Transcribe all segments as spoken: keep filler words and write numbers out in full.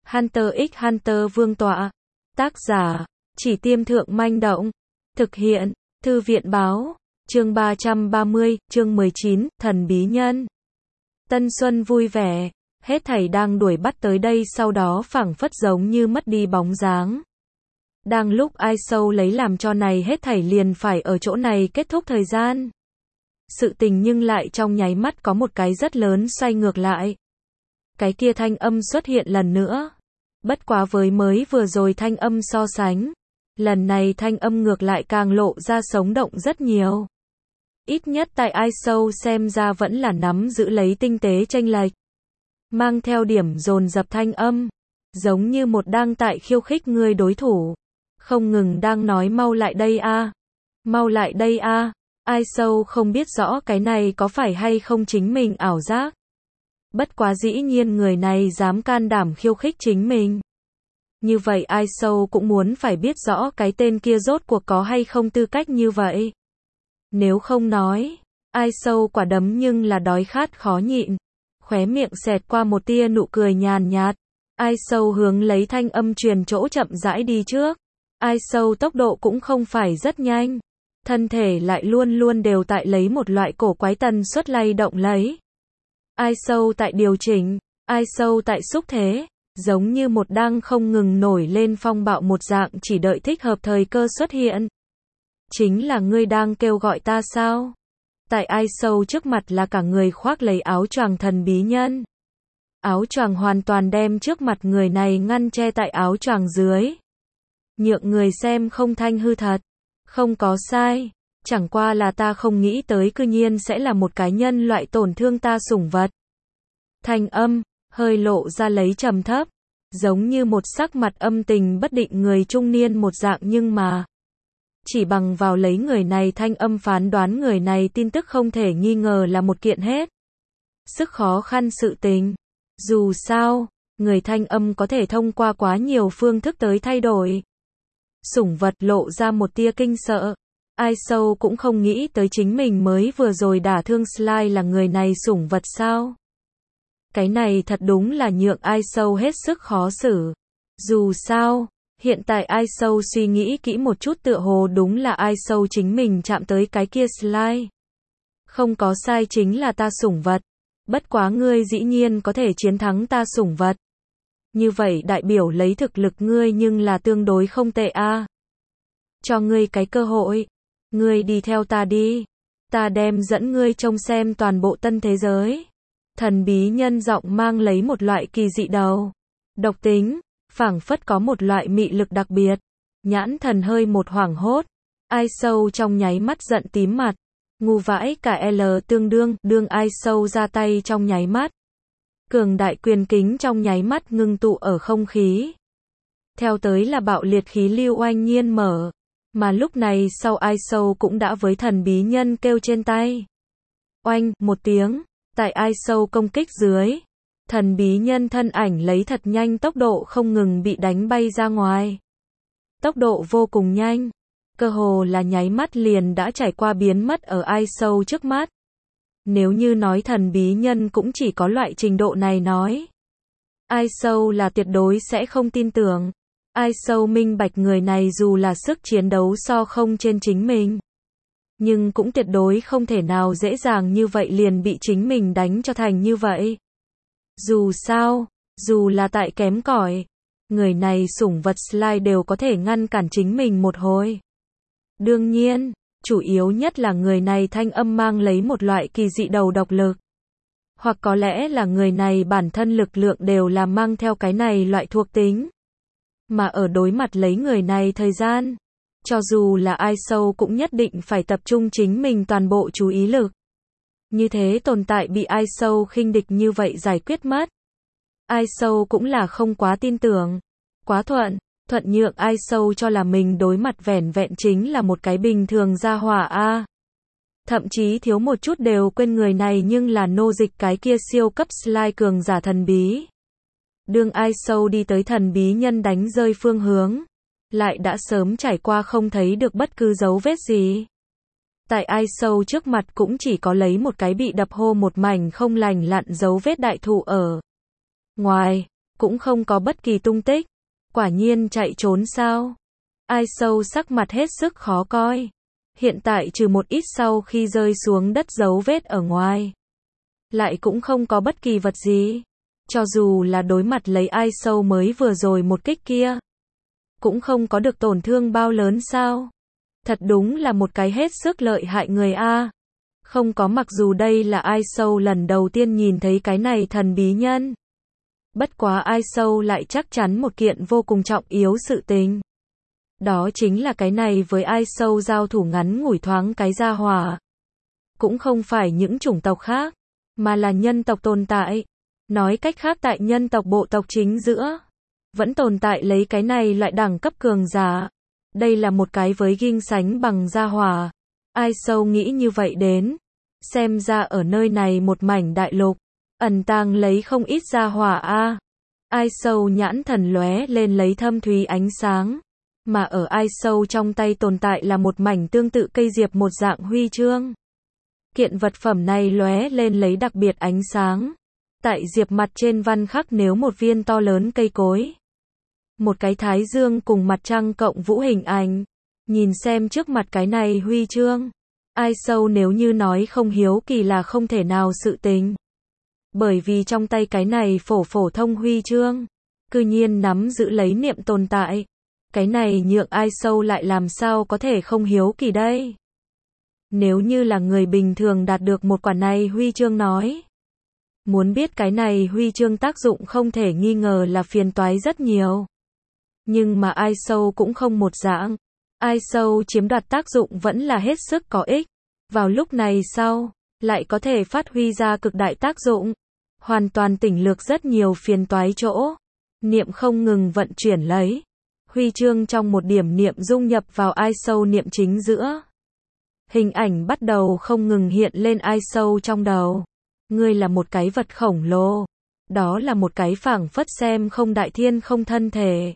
Hunter x Hunter vương tọa. Tác giả, Chỉ Tiêm Thượng Manh Động. Thực hiện, Thư viện Báo. Chương ba trăm ba mươi, chương mười chín, Thần Bí Nhân. Tân Xuân vui vẻ, hết thảy đang đuổi bắt tới đây sau đó phảng phất giống như mất đi bóng dáng. Đang lúc ai sâu lấy làm cho này hết thảy liền phải ở chỗ này kết thúc thời gian. Sự tình nhưng lại trong nháy mắt có một cái rất lớn xoay ngược lại. Cái kia thanh âm xuất hiện lần nữa. Bất quá với mới vừa rồi thanh âm so sánh. Lần này thanh âm ngược lại càng lộ ra sống động rất nhiều. Ít nhất tại ai sâu xem ra vẫn là nắm giữ lấy tinh tế chênh lệch. Mang theo điểm dồn dập thanh âm. Giống như một đang tại khiêu khích người đối thủ. Không ngừng đang nói mau lại đây a, mau lại đây a. Ai sâu không biết rõ cái này có phải hay không chính mình ảo giác. Bất quá dĩ nhiên người này dám can đảm khiêu khích chính mình. Như vậy ai sâu cũng muốn phải biết rõ cái tên kia rốt cuộc có hay không tư cách như vậy. Nếu không nói, ai sâu quả đấm nhưng là đói khát khó nhịn. Khóe miệng xẹt qua một tia nụ cười nhàn nhạt. Ai sâu hướng lấy thanh âm truyền chỗ chậm rãi đi trước. Ai sâu tốc độ cũng không phải rất nhanh. Thân thể lại luôn luôn đều tại lấy một loại cổ quái tần suất lay động lấy. Ai sâu tại điều chỉnh, ai sâu tại xúc thế, giống như một đang không ngừng nổi lên phong bạo một dạng chỉ đợi thích hợp thời cơ xuất hiện. Chính là ngươi đang kêu gọi ta sao? Tại ai sâu trước mặt là cả người khoác lấy áo choàng thần bí nhân. Áo choàng hoàn toàn đem trước mặt người này ngăn che tại áo choàng dưới. Nhượng người xem không thanh hư thật. Không có sai. Chẳng qua là ta không nghĩ tới cư nhiên sẽ là một cái nhân loại tổn thương ta sủng vật. Thanh âm, hơi lộ ra lấy trầm thấp. Giống như một sắc mặt âm tình bất định người trung niên một dạng nhưng mà. Chỉ bằng vào lấy người này thanh âm phán đoán người này tin tức không thể nghi ngờ là một kiện hết. Sức khó khăn sự tình. Dù sao, người thanh âm có thể thông qua quá nhiều phương thức tới thay đổi. Sủng vật lộ ra một tia kinh sợ. Ai sâu cũng không nghĩ tới chính mình mới vừa rồi đả thương Sly là người này sủng vật sao. Cái này thật đúng là nhượng ai sâu hết sức khó xử. Dù sao, hiện tại ai sâu suy nghĩ kỹ một chút tựa hồ đúng là ai sâu chính mình chạm tới cái kia Sly. Không có sai chính là ta sủng vật. Bất quá ngươi dĩ nhiên có thể chiến thắng ta sủng vật. Như vậy đại biểu lấy thực lực ngươi nhưng là tương đối không tệ a. Cho ngươi cái cơ hội. Ngươi đi theo ta đi. Ta đem dẫn ngươi trông xem toàn bộ tân thế giới. Thần bí nhân giọng mang lấy một loại kỳ dị đầu. Độc tính, phảng phất có một loại mị lực đặc biệt. Nhãn thần hơi một hoảng hốt. Ai sâu trong nháy mắt giận tím mặt. Ngu vãi cả L tương đương, đương ai sâu ra tay trong nháy mắt. Cường đại quyền kính trong nháy mắt ngưng tụ ở không khí. Theo tới là bạo liệt khí lưu oanh nhiên mở. Mà lúc này sau ai sâu cũng đã với thần bí nhân kêu trên tay. Oanh, một tiếng, tại ai sâu công kích dưới. Thần bí nhân thân ảnh lấy thật nhanh tốc độ không ngừng bị đánh bay ra ngoài. Tốc độ vô cùng nhanh. Cơ hồ là nháy mắt liền đã trải qua biến mất ở ai sâu trước mắt. Nếu như nói thần bí nhân cũng chỉ có loại trình độ này nói. Ai sâu là tuyệt đối sẽ không tin tưởng. Ai sâu minh bạch người này dù là sức chiến đấu so không trên chính mình. Nhưng cũng tuyệt đối không thể nào dễ dàng như vậy liền bị chính mình đánh cho thành như vậy. Dù sao, dù là tại kém cỏi, người này sủng vật Sly đều có thể ngăn cản chính mình một hồi. Đương nhiên, chủ yếu nhất là người này thanh âm mang lấy một loại kỳ dị đầu độc lực. Hoặc có lẽ là người này bản thân lực lượng đều là mang theo cái này loại thuộc tính. Mà ở đối mặt lấy người này thời gian, cho dù là ai sâu cũng nhất định phải tập trung chính mình toàn bộ chú ý lực. Như thế tồn tại bị ai sâu khinh địch như vậy giải quyết mất. Ai sâu cũng là không quá tin tưởng. Quá thuận, thuận nhượng ai sâu cho là mình đối mặt vẻn vẹn chính là một cái bình thường gia hỏa a. Thậm chí thiếu một chút đều quên người này nhưng là nô dịch cái kia siêu cấp Sly cường giả thần bí. Đương ai sâu đi tới thần bí nhân đánh rơi phương hướng. Lại đã sớm trải qua không thấy được bất cứ dấu vết gì. Tại ai sâu trước mặt cũng chỉ có lấy một cái bị đập hô một mảnh không lành lặn dấu vết đại thụ ở. Ngoài, cũng không có bất kỳ tung tích. Quả nhiên chạy trốn sao? Ai Sâu sắc mặt hết sức khó coi. Hiện tại trừ một ít sau khi rơi xuống đất dấu vết ở ngoài, lại cũng không có bất kỳ vật gì. Cho dù là đối mặt lấy Ai Sâu mới vừa rồi một kích kia, cũng không có được tổn thương bao lớn sao? Thật đúng là một cái hết sức lợi hại người a. Không có, mặc dù đây là Ai Sâu lần đầu tiên nhìn thấy cái này thần bí nhân. Bất quá Ai Sâu lại chắc chắn một kiện vô cùng trọng yếu sự tình. Đó chính là cái này với Ai Sâu giao thủ ngắn ngủi thoáng cái gia hỏa. Cũng không phải những chủng tộc khác, mà là nhân tộc tồn tại. Nói cách khác, tại nhân tộc bộ tộc chính giữa, vẫn tồn tại lấy cái này loại đẳng cấp cường giả. Đây là một cái với ghinh sánh bằng gia hỏa. Ai Sâu nghĩ như vậy đến. Xem ra ở nơi này một mảnh đại lục, ẩn tàng lấy không ít gia hỏa a. Ai Sâu nhãn thần lóe lên lấy thâm thúy ánh sáng. Mà ở Ai Sâu trong tay tồn tại là một mảnh tương tự cây diệp một dạng huy chương. Kiện vật phẩm này lóe lên lấy đặc biệt ánh sáng. Tại diệp mặt trên văn khắc nếu một viên to lớn cây cối. Một cái thái dương cùng mặt trăng cộng vũ hình ảnh. Nhìn xem trước mặt cái này huy chương. Ai Sâu nếu như nói không hiếu kỳ là không thể nào sự tình. Bởi vì trong tay cái này phổ phổ thông huy chương, cư nhiên nắm giữ lấy niệm tồn tại. Cái này nhượng Ai Sâu lại làm sao có thể không hiếu kỳ đây? Nếu như là người bình thường đạt được một quả này huy chương nói. Muốn biết cái này huy chương tác dụng không thể nghi ngờ là phiền toái rất nhiều. Nhưng mà Ai Sâu cũng không một dạng. Ai Sâu chiếm đoạt tác dụng vẫn là hết sức có ích. Vào lúc này sau, lại có thể phát huy ra cực đại tác dụng. Hoàn toàn tỉnh lược rất nhiều phiền toái chỗ. Niệm không ngừng vận chuyển lấy. Huy chương trong một điểm niệm dung nhập vào Ai Sâu niệm chính giữa. Hình ảnh bắt đầu không ngừng hiện lên Ai Sâu trong đầu. Ngươi là một cái vật khổng lồ. Đó là một cái phảng phất xem không đại thiên không thân thể.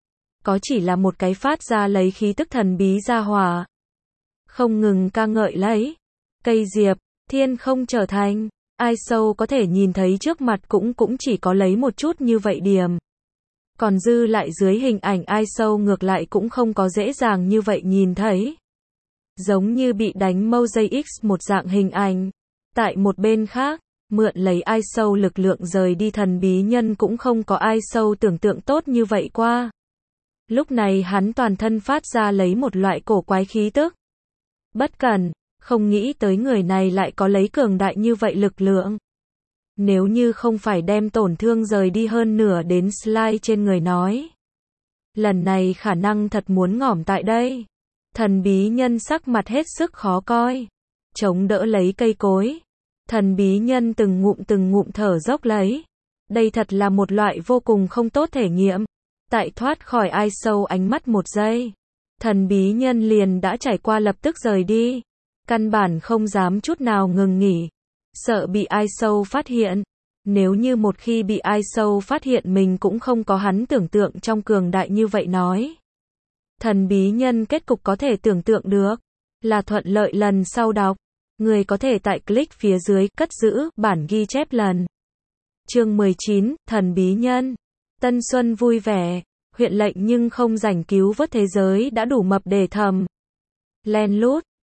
Có chỉ là một cái phát ra lấy khí tức thần bí gia hỏa. Không ngừng ca ngợi lấy. Cây diệp, thiên không trở thành. Ai Sâu có thể nhìn thấy trước mặt cũng cũng chỉ có lấy một chút như vậy điểm. Còn dư lại dưới hình ảnh Ai Sâu ngược lại cũng không có dễ dàng như vậy nhìn thấy. Giống như bị đánh mosaic một dạng hình ảnh. Tại một bên khác, mượn lấy Ai Sâu lực lượng rời đi thần bí nhân cũng không có Ai Sâu tưởng tượng tốt như vậy qua. Lúc này hắn toàn thân phát ra lấy một loại cổ quái khí tức. Bất cẩn, không nghĩ tới người này lại có lấy cường đại như vậy lực lượng. Nếu như không phải đem tổn thương rời đi hơn nửa đến slide trên người nói. Lần này khả năng thật muốn ngỏm tại đây. Thần bí nhân sắc mặt hết sức khó coi. Chống đỡ lấy cây cối. Thần bí nhân từng ngụm từng ngụm thở dốc lấy. Đây thật là một loại vô cùng không tốt thể nghiệm. Tại thoát khỏi Ai Sâu ánh mắt một giây. Thần bí nhân liền đã trải qua lập tức rời đi. Căn bản không dám chút nào ngừng nghỉ. Sợ bị Ai Sâu phát hiện. Nếu như một khi bị Ai Sâu phát hiện mình cũng không có hắn tưởng tượng trong cường đại như vậy nói. Thần bí nhân kết cục có thể tưởng tượng được. Là thuận lợi lần sau đọc. Người có thể tại click phía dưới cất giữ bản ghi chép lần. Chương mười chín, thần bí nhân. Tân Xuân vui vẻ. Huyện lệnh nhưng không rảnh cứu vớt thế giới đã đủ mập để thầm. Len lút.